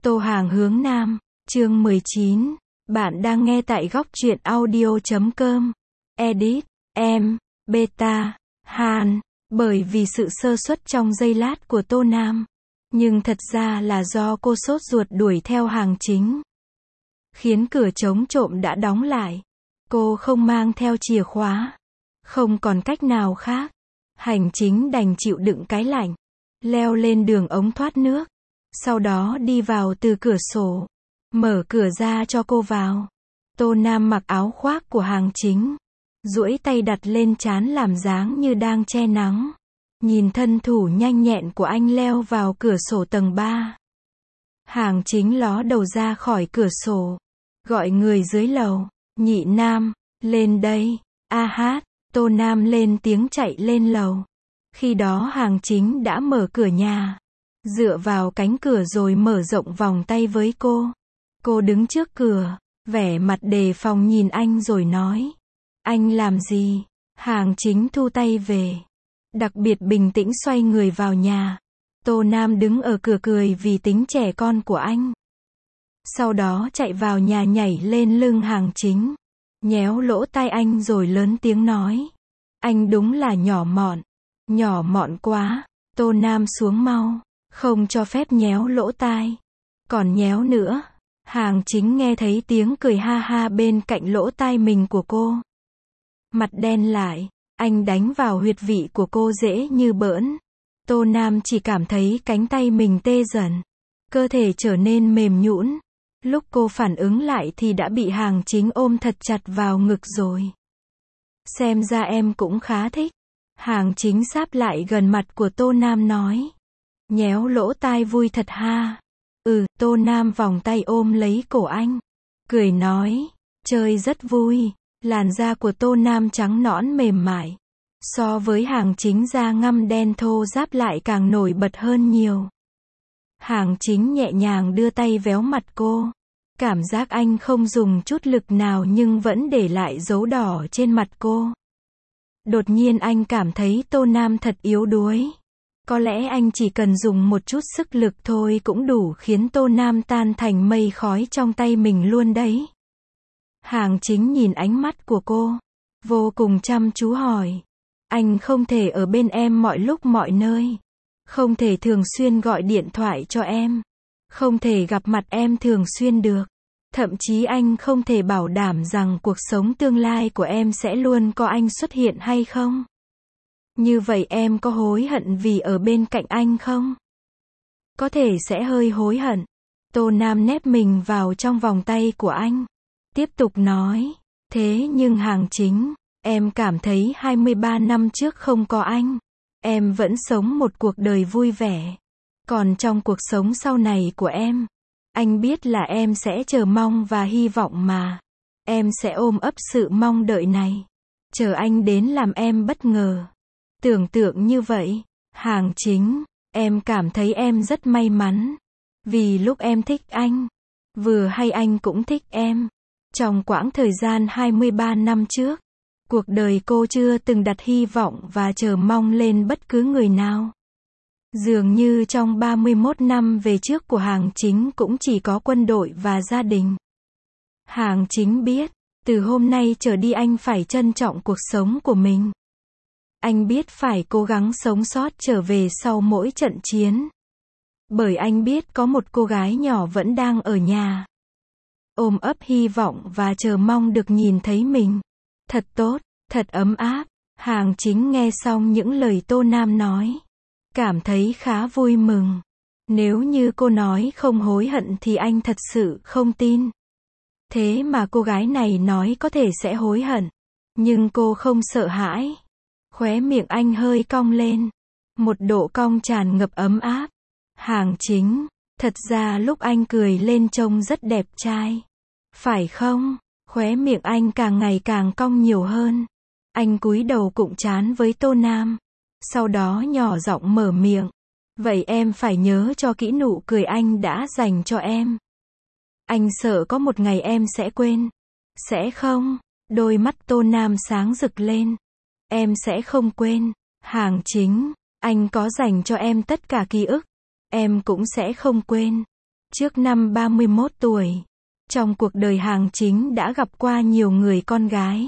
Tô Hàng hướng Nam, chương 19. Bạn đang nghe tại góc truyện audio.com. Edit, em, Beta, Han. Bởi vì sự sơ suất trong giây lát của Tô Nam. Nhưng thật ra là do cô sốt ruột đuổi theo Hàng Chính. Khiến cửa chống trộm đã đóng lại. Cô không mang theo chìa khóa. Không còn cách nào khác. Hành Chính đành chịu đựng cái lạnh. Leo lên đường ống thoát nước. Sau đó đi vào từ cửa sổ. Mở cửa ra cho cô vào. Tô Nam mặc áo khoác của Hàng Chính. Duỗi tay đặt lên trán làm dáng như đang che nắng. Nhìn thân thủ nhanh nhẹn của anh leo vào cửa sổ tầng 3. Hàng Chính ló đầu ra khỏi cửa sổ. Gọi người dưới lầu. Nhị Nam, lên đây. A hát. Tô Nam lên tiếng chạy lên lầu. Khi đó Hàng Chính đã mở cửa nhà. Dựa vào cánh cửa rồi mở rộng vòng tay với cô. Cô đứng trước cửa, vẻ mặt đề phòng nhìn anh rồi nói. Anh làm gì? Hàng Chính thu tay về. Đặc biệt bình tĩnh xoay người vào nhà. Tô Nam đứng ở cửa cười vì tính trẻ con của anh. Sau đó chạy vào nhà nhảy lên lưng Hàng Chính. Nhéo lỗ tai anh rồi lớn tiếng nói. Anh đúng là nhỏ mọn. Nhỏ mọn quá. Tô Nam xuống mau. Không cho phép nhéo lỗ tai. Còn nhéo nữa. Hàng Chính nghe thấy tiếng cười ha ha bên cạnh lỗ tai mình của cô. Mặt đen lại. Anh đánh vào huyệt vị của cô dễ như bỡn. Tô Nam chỉ cảm thấy cánh tay mình tê dần. Cơ thể trở nên mềm nhũn. Lúc cô phản ứng lại thì đã bị Hàng Chính ôm thật chặt vào ngực rồi. Xem ra em cũng khá thích. Hàng Chính sáp lại gần mặt của Tô Nam nói. Nhéo lỗ tai vui thật ha. Tô Nam vòng tay ôm lấy cổ anh. Cười nói. Chơi rất vui. Làn da của Tô Nam trắng nõn mềm mại. So với Hàng Chính da ngăm đen thô ráp lại càng nổi bật hơn nhiều. Hàng Chính nhẹ nhàng đưa tay véo mặt cô. Cảm giác anh không dùng chút lực nào nhưng vẫn để lại dấu đỏ trên mặt cô. Đột nhiên anh cảm thấy Tô Nam thật yếu đuối. Có lẽ anh chỉ cần dùng một chút sức lực thôi cũng đủ khiến Tô Nam tan thành mây khói trong tay mình luôn đấy. Hàng Chính nhìn ánh mắt của cô. Vô cùng chăm chú hỏi. Anh không thể ở bên em mọi lúc mọi nơi. Không thể thường xuyên gọi điện thoại cho em. Không thể gặp mặt em thường xuyên được. Thậm chí anh không thể bảo đảm rằng cuộc sống tương lai của em sẽ luôn có anh xuất hiện hay không? Như vậy em có hối hận vì ở bên cạnh anh không? Có thể sẽ hơi hối hận. Tô Nam nép mình vào trong vòng tay của anh. Tiếp tục nói. Thế nhưng Hàng Chính, em cảm thấy 23 năm trước không có anh. Em vẫn sống một cuộc đời vui vẻ. Còn trong cuộc sống sau này của em, anh biết là em sẽ chờ mong và hy vọng mà. Em sẽ ôm ấp sự mong đợi này. Chờ anh đến làm em bất ngờ. Tưởng tượng như vậy, Hàng Chính, em cảm thấy em rất may mắn. Vì lúc em thích anh, vừa hay anh cũng thích em. Trong quãng thời gian 23 năm trước, cuộc đời cô chưa từng đặt hy vọng và chờ mong lên bất cứ người nào. Dường như trong 31 năm về trước của Hàng Chính cũng chỉ có quân đội và gia đình. Hàng Chính biết, từ hôm nay trở đi anh phải trân trọng cuộc sống của mình. Anh biết phải cố gắng sống sót trở về sau mỗi trận chiến. Bởi anh biết có một cô gái nhỏ vẫn đang ở nhà. Ôm ấp hy vọng và chờ mong được nhìn thấy mình. Thật tốt, thật ấm áp. Hàng Chính nghe xong những lời Tô Nam nói. Cảm thấy khá vui mừng. Nếu như cô nói không hối hận thì anh thật sự không tin. Thế mà cô gái này nói có thể sẽ hối hận. Nhưng cô không sợ hãi. Khóe miệng anh hơi cong lên. Một độ cong tràn ngập ấm áp. Hàng Chính, thật ra lúc anh cười lên trông rất đẹp trai. Phải không? Khóe miệng anh càng ngày càng cong nhiều hơn. Anh cúi đầu cụm trán với Tô Nam. Sau đó nhỏ giọng mở miệng. Vậy em phải nhớ cho kỹ nụ cười anh đã dành cho em. Anh sợ có một ngày em sẽ quên. Sẽ không? Đôi mắt Tô Nam sáng rực lên. Em sẽ không quên. Hàng Chính, anh có dành cho em tất cả ký ức. Em cũng sẽ không quên. Trước năm 31 tuổi, trong cuộc đời Hàng Chính đã gặp qua nhiều người con gái.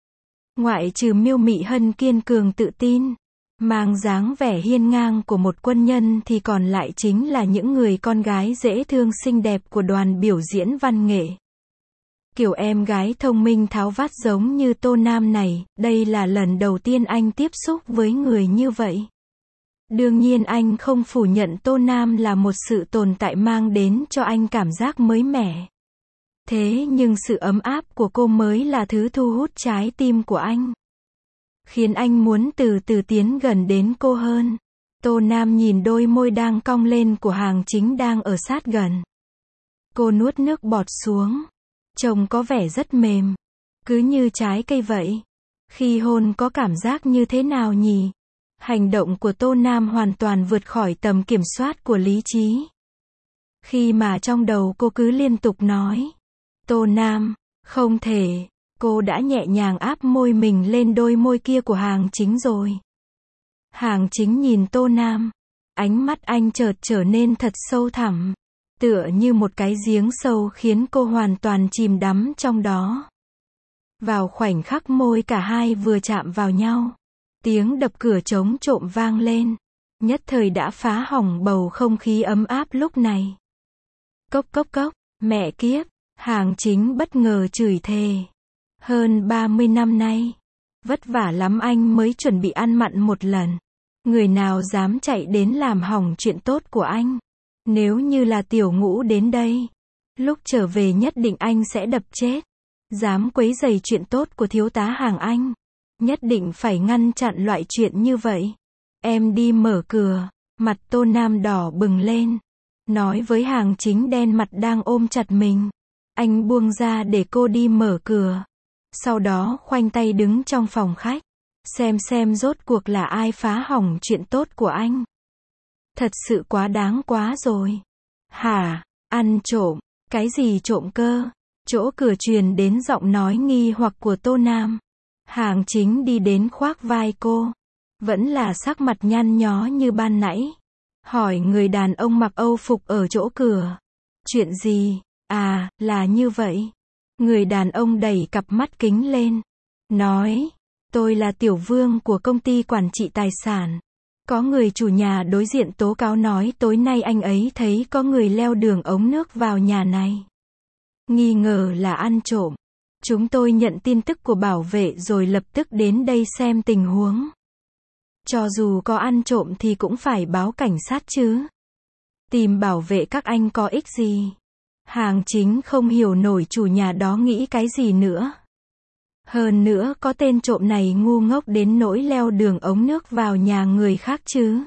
Ngoại trừ Miêu Mị Hân kiên cường tự tin, mang dáng vẻ hiên ngang của một quân nhân thì còn lại chính là những người con gái dễ thương xinh đẹp của đoàn biểu diễn văn nghệ. Kiểu em gái thông minh tháo vát giống như Tô Nam này, đây là lần đầu tiên anh tiếp xúc với người như vậy. Đương nhiên anh không phủ nhận Tô Nam là một sự tồn tại mang đến cho anh cảm giác mới mẻ. Thế nhưng sự ấm áp của cô mới là thứ thu hút trái tim của anh, khiến anh muốn từ từ tiến gần đến cô hơn. Tô Nam nhìn đôi môi đang cong lên của Hàng Chính đang ở sát gần. Cô nuốt nước bọt xuống. Trông có vẻ rất mềm, cứ như trái cây vậy. Khi hôn có cảm giác như thế nào nhỉ? Hành động của Tô Nam hoàn toàn vượt khỏi tầm kiểm soát của lý trí. Khi mà trong đầu cô cứ liên tục nói, Tô Nam, không thể, cô đã nhẹ nhàng áp môi mình lên đôi môi kia của Hàng Chính rồi. Hàng Chính nhìn Tô Nam, ánh mắt anh chợt trở nên thật sâu thẳm, tựa như một cái giếng sâu khiến cô hoàn toàn chìm đắm trong đó. Vào khoảnh khắc môi cả hai vừa chạm vào nhau, tiếng đập cửa trống trộm vang lên, nhất thời đã phá hỏng bầu không khí ấm áp lúc này. Cốc cốc cốc, mẹ kiếp, Hàng Chính bất ngờ chửi thề. Hơn 30 năm nay, vất vả lắm anh mới chuẩn bị ăn mặn một lần. Người nào dám chạy đến làm hỏng chuyện tốt của anh? Nếu như là Tiểu Ngũ đến đây, lúc trở về nhất định anh sẽ đập chết. Dám quấy rầy chuyện tốt của thiếu tá Hàng anh, nhất định phải ngăn chặn loại chuyện như vậy. Em đi mở cửa. Mặt Tô Nam đỏ bừng lên, nói với Hàng Chính đen mặt đang ôm chặt mình. Anh buông ra để cô đi mở cửa. Sau đó khoanh tay đứng trong phòng khách, xem rốt cuộc là ai phá hỏng chuyện tốt của anh. Thật sự quá đáng quá rồi. Hả? Ăn trộm? Cái gì trộm cơ? Chỗ cửa truyền đến giọng nói nghi hoặc của Tô Nam. Hàng Chính đi đến khoác vai cô, vẫn là sắc mặt nhăn nhó như ban nãy. Hỏi người đàn ông mặc Âu phục ở chỗ cửa. Chuyện gì? À, là như vậy. Người đàn ông đẩy cặp mắt kính lên, nói, tôi là Tiểu Vương của công ty quản trị tài sản. Có người chủ nhà đối diện tố cáo nói tối nay anh ấy thấy có người leo đường ống nước vào nhà này. Nghi ngờ là ăn trộm. Chúng tôi nhận tin tức của bảo vệ rồi lập tức đến đây xem tình huống. Cho dù có ăn trộm thì cũng phải báo cảnh sát chứ. Tìm bảo vệ các anh có ích gì? Hàng Chính không hiểu nổi chủ nhà đó nghĩ cái gì nữa. Hơn nữa có tên trộm này ngu ngốc đến nỗi leo đường ống nước vào nhà người khác chứ.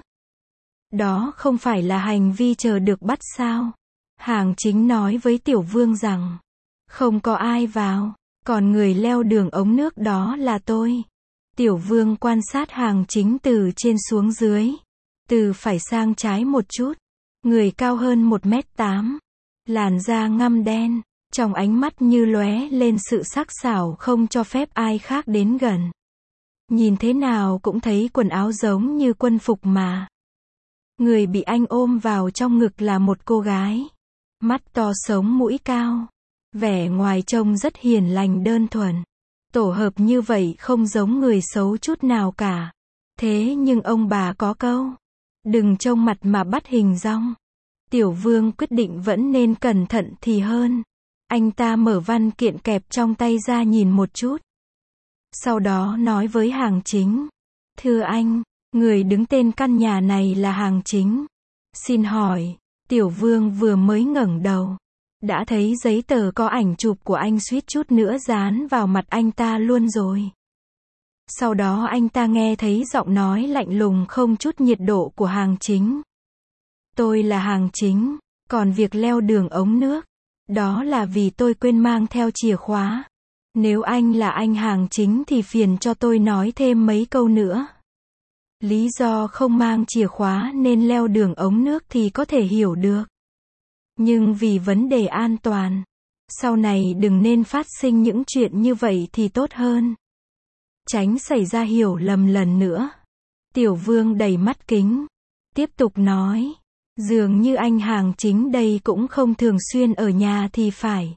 Đó không phải là hành vi chờ được bắt sao? Hàng Chính nói với Tiểu Vương rằng, không có ai vào, còn người leo đường ống nước đó là tôi. Tiểu Vương quan sát Hàng Chính từ trên xuống dưới, từ phải sang trái một chút. Người cao hơn 1m8, làn da ngăm đen, trong ánh mắt như lóe lên sự sắc sảo không cho phép ai khác đến gần. Nhìn thế nào cũng thấy quần áo giống như quân phục mà. Người bị anh ôm vào trong ngực là một cô gái. Mắt to sống mũi cao. Vẻ ngoài trông rất hiền lành đơn thuần. Tổ hợp như vậy không giống người xấu chút nào cả. Thế nhưng ông bà có câu, đừng trông mặt mà bắt hình dong. Tiểu Vương quyết định vẫn nên cẩn thận thì hơn. Anh ta mở văn kiện kẹp trong tay ra nhìn một chút. Sau đó nói với Hàng Chính. Thưa anh, người đứng tên căn nhà này là Hàng Chính. Xin hỏi, Tiểu Vương vừa mới ngẩng đầu, đã thấy giấy tờ có ảnh chụp của anh suýt chút nữa dán vào mặt anh ta luôn rồi. Sau đó anh ta nghe thấy giọng nói lạnh lùng không chút nhiệt độ của Hàng Chính. Tôi là Hàng Chính, còn việc leo đường ống nước, đó là vì tôi quên mang theo chìa khóa. Nếu anh là anh Hàng Chính thì phiền cho tôi nói thêm mấy câu nữa. Lý do không mang chìa khóa nên leo đường ống nước thì có thể hiểu được. Nhưng vì vấn đề an toàn, sau này đừng nên phát sinh những chuyện như vậy thì tốt hơn. Tránh xảy ra hiểu lầm lần nữa. Tiểu Vương đầy mắt kính, tiếp tục nói. Dường như anh Hàng Chính đây cũng không thường xuyên ở nhà thì phải.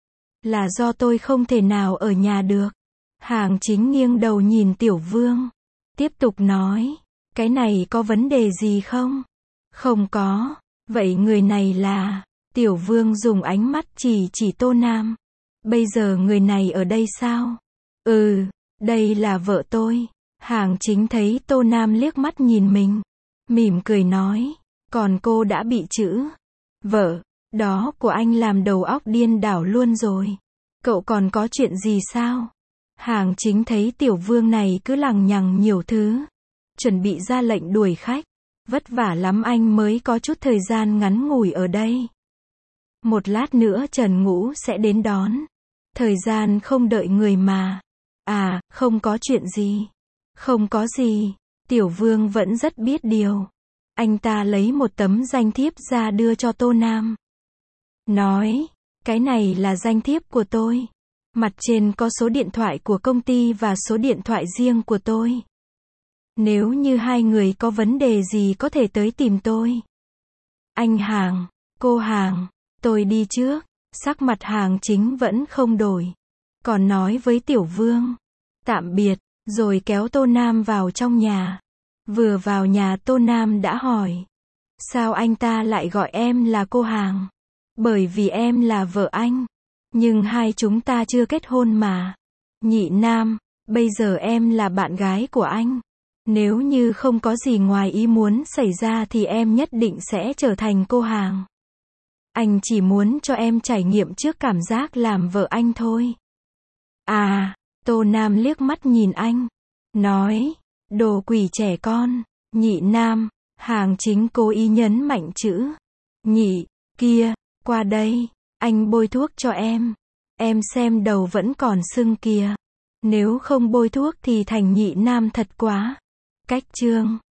Là do tôi không thể nào ở nhà được. Hàng Chính nghiêng đầu nhìn Tiểu Vương. Tiếp tục nói. Cái này có vấn đề gì không? Không có. Vậy người này là... Tiểu Vương dùng ánh mắt chỉ Tô Nam. Bây giờ người này ở đây sao? Ừ, đây là vợ tôi. Hàng Chính thấy Tô Nam liếc mắt nhìn mình. Mỉm cười nói. Còn cô đã bị chữ vợ đó của anh làm đầu óc điên đảo luôn rồi. Cậu còn có chuyện gì sao? Hàng Chính thấy Tiểu Vương này cứ lằng nhằng nhiều thứ. Chuẩn bị ra lệnh đuổi khách. Vất vả lắm anh mới có chút thời gian ngắn ngủi ở đây. Một lát nữa Trần Ngũ sẽ đến đón. Thời gian không đợi người mà. À, không có chuyện gì. Không có gì. Tiểu Vương vẫn rất biết điều. Anh ta lấy một tấm danh thiếp ra đưa cho Tô Nam. Nói, cái này là danh thiếp của tôi. Mặt trên có số điện thoại của công ty và số điện thoại riêng của tôi. Nếu như hai người có vấn đề gì có thể tới tìm tôi. Anh Hàng, cô Hàng, tôi đi trước. Sắc mặt Hàng Chính vẫn không đổi. Còn nói với Tiểu Vương, tạm biệt, rồi kéo Tô Nam vào trong nhà. Vừa vào nhà Tô Nam đã hỏi. Sao anh ta lại gọi em là cô Hàng? Bởi vì em là vợ anh. Nhưng hai chúng ta chưa kết hôn mà. Nhị Nam, bây giờ em là bạn gái của anh. Nếu như không có gì ngoài ý muốn xảy ra thì em nhất định sẽ trở thành cô Hàng. Anh chỉ muốn cho em trải nghiệm trước cảm giác làm vợ anh thôi. À, Tô Nam liếc mắt nhìn anh. Nói, đồ quỷ trẻ con. Nhị Nam, Hàng Chính cố ý nhấn mạnh chữ nhị, kia, qua đây, anh bôi thuốc cho em. Em xem đầu vẫn còn sưng kìa. Nếu không bôi thuốc thì thành Nhị Nam thật quá. Cách chương